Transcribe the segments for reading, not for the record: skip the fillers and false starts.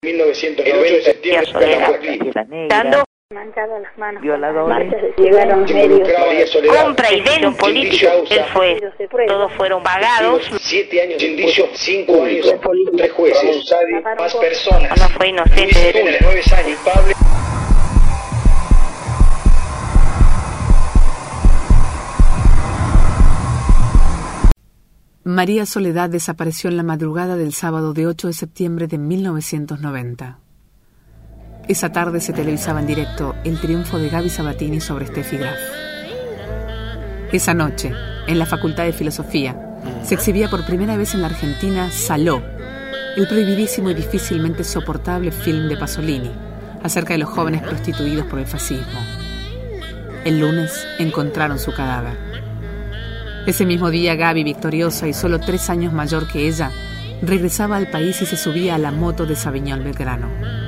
1990, dando manchado las manos, violadores, llegaron medios, compra y venta político, él fue, todos fueron vagados, 7 años de indicio, 5 años, 3 jueces, más personas, no fue inocente de Tula. 9 años, culpable. María Soledad desapareció en la madrugada del sábado de 8 de septiembre de 1990. Esa tarde se televisaba en directo el triunfo de Gaby Sabatini sobre Steffi Graf. Esa noche, en la Facultad de Filosofía, se exhibía por primera vez en la Argentina Saló, el prohibidísimo y difícilmente soportable film de Pasolini, acerca de los jóvenes prostituidos por el fascismo. El lunes encontraron su cadáver. Ese mismo día, Gaby, victoriosa y solo 3 años mayor que ella, regresaba al país y se subía a la moto de Sabiñón Belgrano.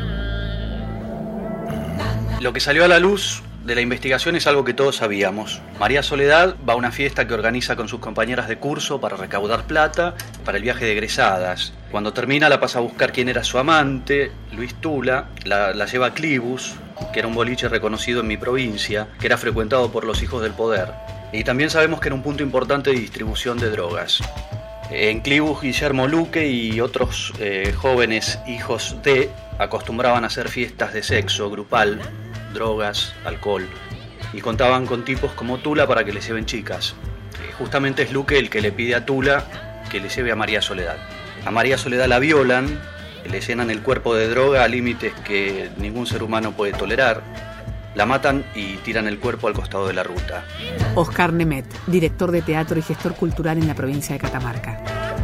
Lo que salió a la luz de la investigación es algo que todos sabíamos. María Soledad va a una fiesta que organiza con sus compañeras de curso para recaudar plata para el viaje de egresadas. Cuando termina la pasa a buscar quién era su amante, Luis Tula, la lleva a Clibus, que era un boliche reconocido en mi provincia, que era frecuentado por los hijos del poder. Y también sabemos que era un punto importante de distribución de drogas. En Clibus, Guillermo Luque y otros jóvenes hijos de acostumbraban a hacer fiestas de sexo grupal, drogas, alcohol, y contaban con tipos como Tula para que les lleven chicas. Justamente es Luque el que le pide a Tula que le lleve a María Soledad. A María Soledad la violan, le llenan el cuerpo de droga a límites que ningún ser humano puede tolerar, la matan y tiran el cuerpo al costado de la ruta. Oscar Nemet, director de teatro y gestor cultural en la provincia de Catamarca.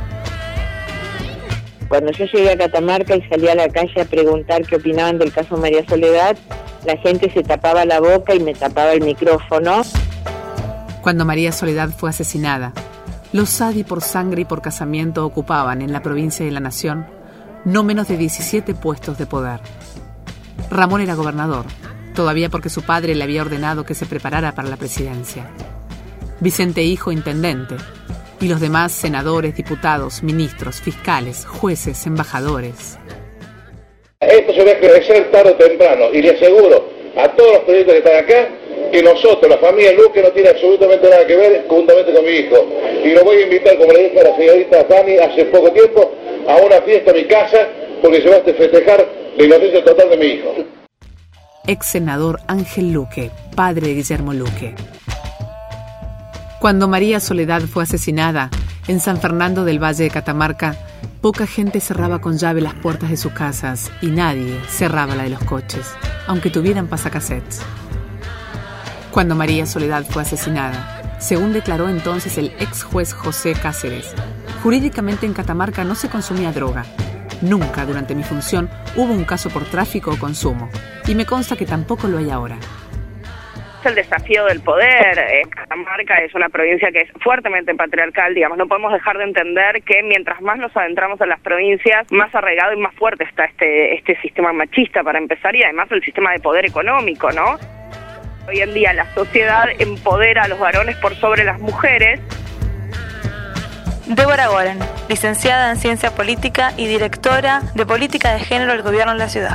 Cuando yo llegué a Catamarca y salí a la calle a preguntar qué opinaban del caso María Soledad, la gente se tapaba la boca y me tapaba el micrófono. Cuando María Soledad fue asesinada, los Sadi por sangre y por casamiento ocupaban en la provincia de La Nación no menos de 17 puestos de poder. Ramón era gobernador, todavía porque su padre le había ordenado que se preparara para la presidencia. Vicente Hijo, intendente, y los demás senadores, diputados, ministros, fiscales, jueces, embajadores. Esto se va a esclarecer tarde o temprano, y le aseguro a todos los periodistas que están acá que nosotros, la familia Luque, no tiene absolutamente nada que ver juntamente con mi hijo. Y lo voy a invitar, como le dije a la señorita Fanny hace poco tiempo, a una fiesta a mi casa, porque se va a festejar la inocencia total de mi hijo. Ex senador Ángel Luque, padre de Guillermo Luque. Cuando María Soledad fue asesinada en San Fernando del Valle de Catamarca, poca gente cerraba con llave las puertas de sus casas y nadie cerraba la de los coches, aunque tuvieran pasacassettes. Cuando María Soledad fue asesinada, según declaró entonces el ex juez José Cáceres, jurídicamente en Catamarca no se consumía droga. Nunca durante mi función hubo un caso por tráfico o consumo, y me consta que tampoco lo hay ahora. El desafío del poder. Catamarca es una provincia que es fuertemente patriarcal, digamos, no podemos dejar de entender que mientras más nos adentramos en las provincias, más arraigado y más fuerte está este sistema machista para empezar, y además el sistema de poder económico, ¿no? Hoy en día la sociedad empodera a los varones por sobre las mujeres. Débora Goren, licenciada en Ciencia Política y directora de Política de Género del Gobierno en la ciudad.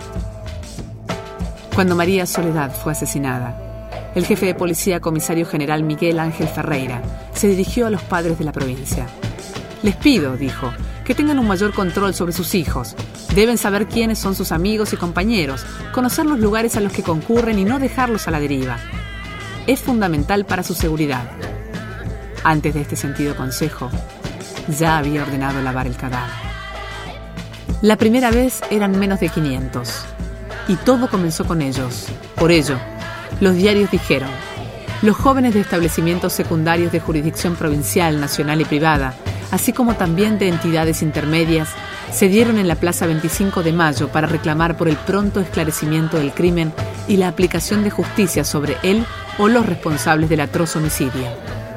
Cuando María Soledad fue asesinada, el jefe de policía, comisario general Miguel Ángel Ferreira, se dirigió a los padres de la provincia. Les pido, dijo, que tengan un mayor control sobre sus hijos. Deben saber quiénes son sus amigos y compañeros, conocer los lugares a los que concurren y no dejarlos a la deriva. Es fundamental para su seguridad. Antes de este sentido consejo, ya había ordenado lavar el cadáver. La primera vez eran menos de 500, y todo comenzó con ellos. Por ello, los diarios dijeron: los jóvenes de establecimientos secundarios de jurisdicción provincial, nacional y privada, así como también de entidades intermedias, se dieron en la Plaza 25 de Mayo para reclamar por el pronto esclarecimiento del crimen y la aplicación de justicia sobre él o los responsables del atroz homicidio.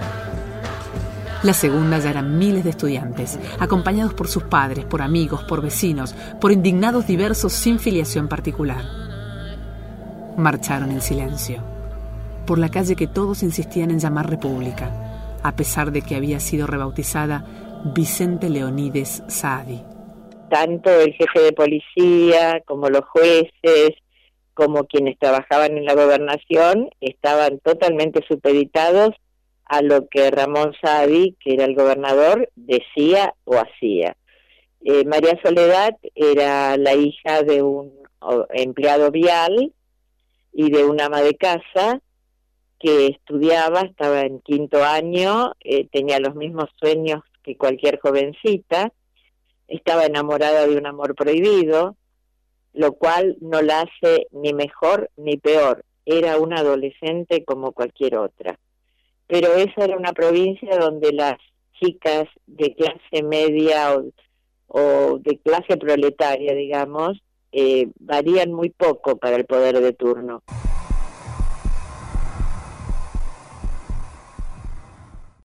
La segunda ya eran miles de estudiantes, acompañados por sus padres, por amigos, por vecinos, por indignados diversos sin filiación particular. Marcharon en silencio, por la calle que todos insistían en llamar República, a pesar de que había sido rebautizada Vicente Leonides Saadi. tanto el jefe de policía como los jueces, como quienes trabajaban en la gobernación, estaban totalmente supeditados a lo que Ramón Saadi, que era el gobernador, decía o hacía. María Soledad era la hija de un empleado vial y de una ama de casa que estudiaba, estaba en 5º año, tenía los mismos sueños que cualquier jovencita, estaba enamorada de un amor prohibido, lo cual no la hace ni mejor ni peor, era una adolescente como cualquier otra. Pero esa era una provincia donde las chicas de clase media o de clase proletaria, digamos, varían muy poco para el poder de turno.